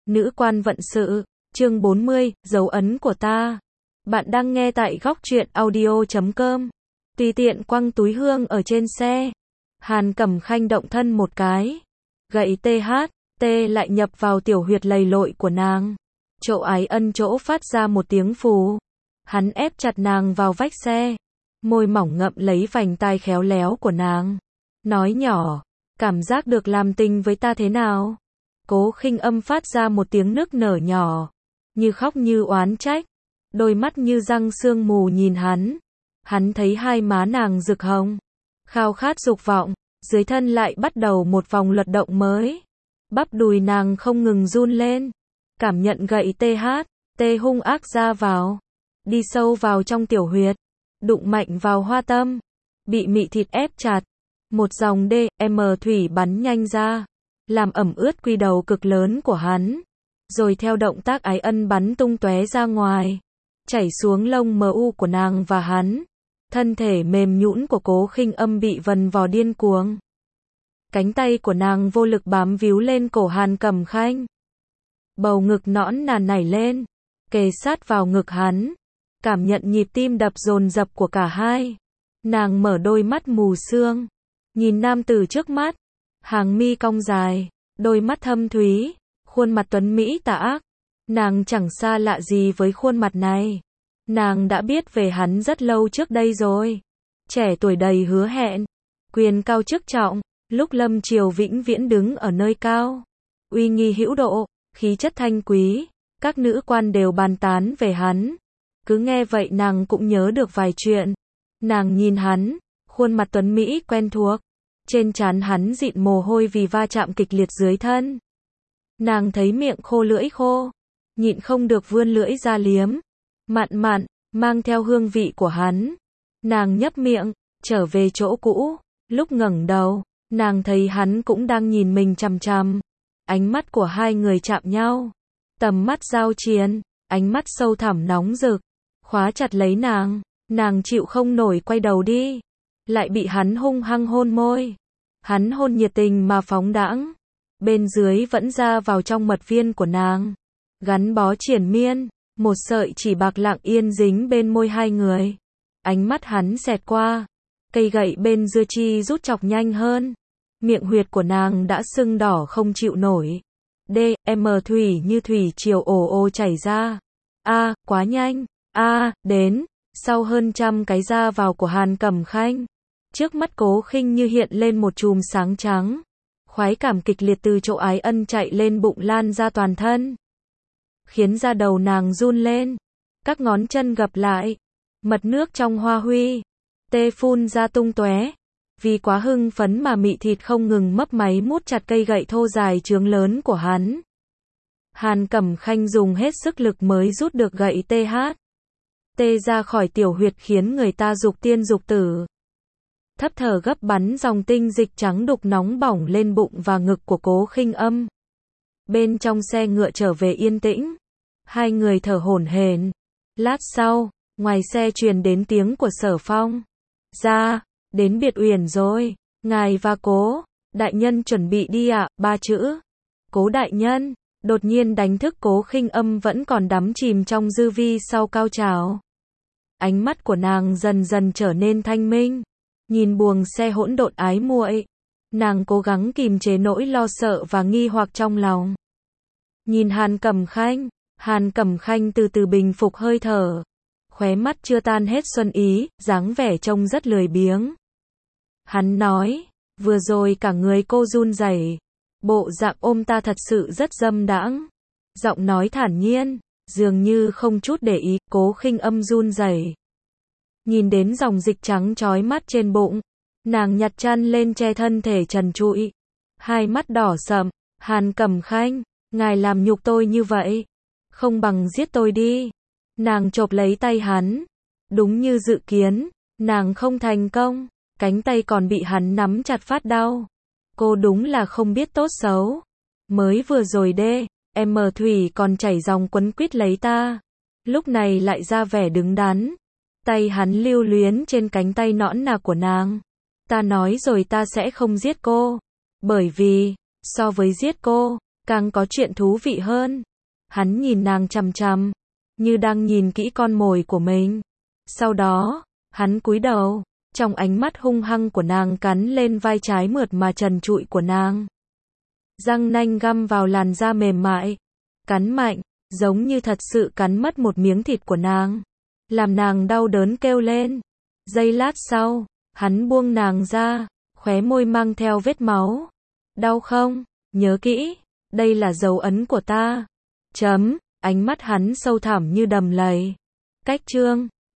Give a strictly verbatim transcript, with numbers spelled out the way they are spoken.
Nữ quan vận sự, chương bốn mươi, dấu ấn của ta. Bạn đang nghe tại góc truyện audio chấm com. Tùy tiện quăng túi hương ở trên xe. Hàn Cẩm Khanh động thân một cái. Gậy tê hát, tê lại nhập vào tiểu huyệt lầy lội của nàng. Chỗ ái ân chỗ phát ra một tiếng phù. Hắn ép chặt nàng vào vách xe. Môi mỏng ngậm lấy vành tai khéo léo của nàng. Nói nhỏ, cảm giác được làm tình với ta thế nào? Cố Khinh Âm phát ra một tiếng nức nở nhỏ, như khóc như oán trách, đôi mắt như răng sương mù nhìn hắn. Hắn thấy hai má nàng rực hồng, khao khát dục vọng, dưới thân lại bắt đầu một vòng luật động mới. Bắp đùi nàng không ngừng run lên, cảm nhận gậy tê hát, tê hung ác ra vào, đi sâu vào trong tiểu huyệt, đụng mạnh vào hoa tâm, bị mị thịt ép chặt, một dòng đê em thủy bắn nhanh ra, làm ẩm ướt quy đầu cực lớn của hắn, rồi theo động tác ái ân bắn tung tóe ra ngoài, chảy xuống lông mờ u của nàng và hắn. Thân thể mềm nhũn của Cố Khinh Âm bị vần vò điên cuồng. Cánh tay của nàng vô lực bám víu lên cổ Hàn Cẩm Khanh. Bầu ngực nõn nà nảy lên, kề sát vào ngực hắn, cảm nhận nhịp tim đập dồn dập của cả hai. Nàng mở đôi mắt mù sương, nhìn nam tử trước mắt, hàng mi cong dài, đôi mắt thâm thúy, khuôn mặt tuấn mỹ tà ác. Nàng chẳng xa lạ gì với khuôn mặt này. Nàng đã biết về hắn rất lâu trước đây rồi. Trẻ tuổi đầy hứa hẹn, quyền cao chức trọng, lúc lâm triều vĩnh viễn đứng ở nơi cao, uy nghi hữu độ, khí chất thanh quý, các nữ quan đều bàn tán về hắn. Cứ nghe vậy nàng cũng nhớ được vài chuyện. Nàng nhìn hắn, khuôn mặt tuấn mỹ quen thuộc, trên trán hắn dịn mồ hôi vì va chạm kịch liệt dưới thân. Nàng thấy miệng khô lưỡi khô, nhịn không được vươn lưỡi ra liếm, mặn mặn, mang theo hương vị của hắn. Nàng nhấp miệng, trở về chỗ cũ, lúc ngẩng đầu, nàng thấy hắn cũng đang nhìn mình chằm chằm. Ánh mắt của hai người chạm nhau, tầm mắt giao chiến, ánh mắt sâu thẳm nóng rực, khóa chặt lấy nàng, nàng chịu không nổi quay đầu đi, lại bị hắn hung hăng hôn môi. Hắn hôn nhiệt tình mà phóng đãng, bên dưới vẫn ra vào trong mật viên của nàng, gắn bó triền miên, một sợi chỉ bạc lặng yên dính bên môi hai người. Ánh mắt hắn xẹt qua, cây gậy bên dưa chi rút chọc nhanh hơn, miệng huyệt của nàng đã sưng đỏ không chịu nổi. Đê, em thủy như thủy triều ồ ồ chảy ra. A, quá nhanh. A, đến, sau hơn trăm cái ra vào của Hàn Cẩm Khanh. Trước mắt Cố Khinh như hiện lên một chùm sáng trắng. Khoái cảm kịch liệt từ chỗ ái ân chạy lên bụng lan ra toàn thân, khiến da đầu nàng run lên, các ngón chân gập lại, mật nước trong hoa huy, tê phun ra tung tóe. Vì quá hưng phấn mà mị thịt không ngừng mấp máy mút chặt cây gậy thô dài trướng lớn của hắn. Hàn Cẩm Khanh dùng hết sức lực mới rút được gậy tê hát, tê ra khỏi tiểu huyệt khiến người ta dục tiên dục tử. Thấp thở gấp bắn dòng tinh dịch trắng đục nóng bỏng lên bụng và ngực của Cố Khinh Âm. Bên trong xe ngựa trở về yên tĩnh, hai người thở hổn hển. Lát sau, ngoài xe truyền đến tiếng của Sở Phong. Ra, đến Biệt Uyển rồi, ngài và Cố đại nhân chuẩn bị đi ạ. Ba chữ Cố đại nhân đột nhiên đánh thức Cố Khinh Âm vẫn còn đắm chìm trong dư vi sau cao trào. Ánh mắt của nàng dần dần trở nên thanh minh, nhìn buồng xe hỗn độn ái muội, nàng cố gắng kìm chế nỗi lo sợ và nghi hoặc trong lòng. Nhìn Hàn Cẩm Khanh, Hàn Cẩm Khanh từ từ bình phục hơi thở, khóe mắt chưa tan hết xuân ý, dáng vẻ trông rất lười biếng. Hắn nói, vừa rồi cả người cô run rẩy, bộ dạng ôm ta thật sự rất dâm đãng. Giọng nói thản nhiên, dường như không chút để ý. Cố Khinh Âm run rẩy, nhìn đến dòng dịch trắng chói mắt trên bụng, nàng nhặt chăn lên che thân thể trần trụi, hai mắt đỏ sậm. Hàn Cẩm Khanh, ngài làm nhục tôi như vậy, không bằng giết tôi đi. Nàng chộp lấy tay hắn, đúng như dự kiến, nàng không thành công, cánh tay còn bị hắn nắm chặt phát đau. Cô đúng là không biết tốt xấu, mới vừa rồi đê, em thủy còn chảy dòng quấn quýt lấy ta, lúc này lại ra vẻ đứng đắn. Tay hắn lưu luyến trên cánh tay nõn nà của nàng. Ta nói rồi ta sẽ không giết cô, bởi vì, so với giết cô, càng có chuyện thú vị hơn. Hắn nhìn nàng chằm chằm, như đang nhìn kỹ con mồi của mình. Sau đó, hắn cúi đầu, trong ánh mắt hung hăng của nàng cắn lên vai trái mượt mà trần trụi của nàng. Răng nanh găm vào làn da mềm mại, cắn mạnh, giống như thật sự cắn mất một miếng thịt của nàng, làm nàng đau đớn kêu lên. Giây lát sau, hắn buông nàng ra, khóe môi mang theo vết máu. Đau không? Nhớ kỹ, đây là dấu ấn của ta. Chấm, ánh mắt hắn sâu thẳm như đầm lầy. Cách chương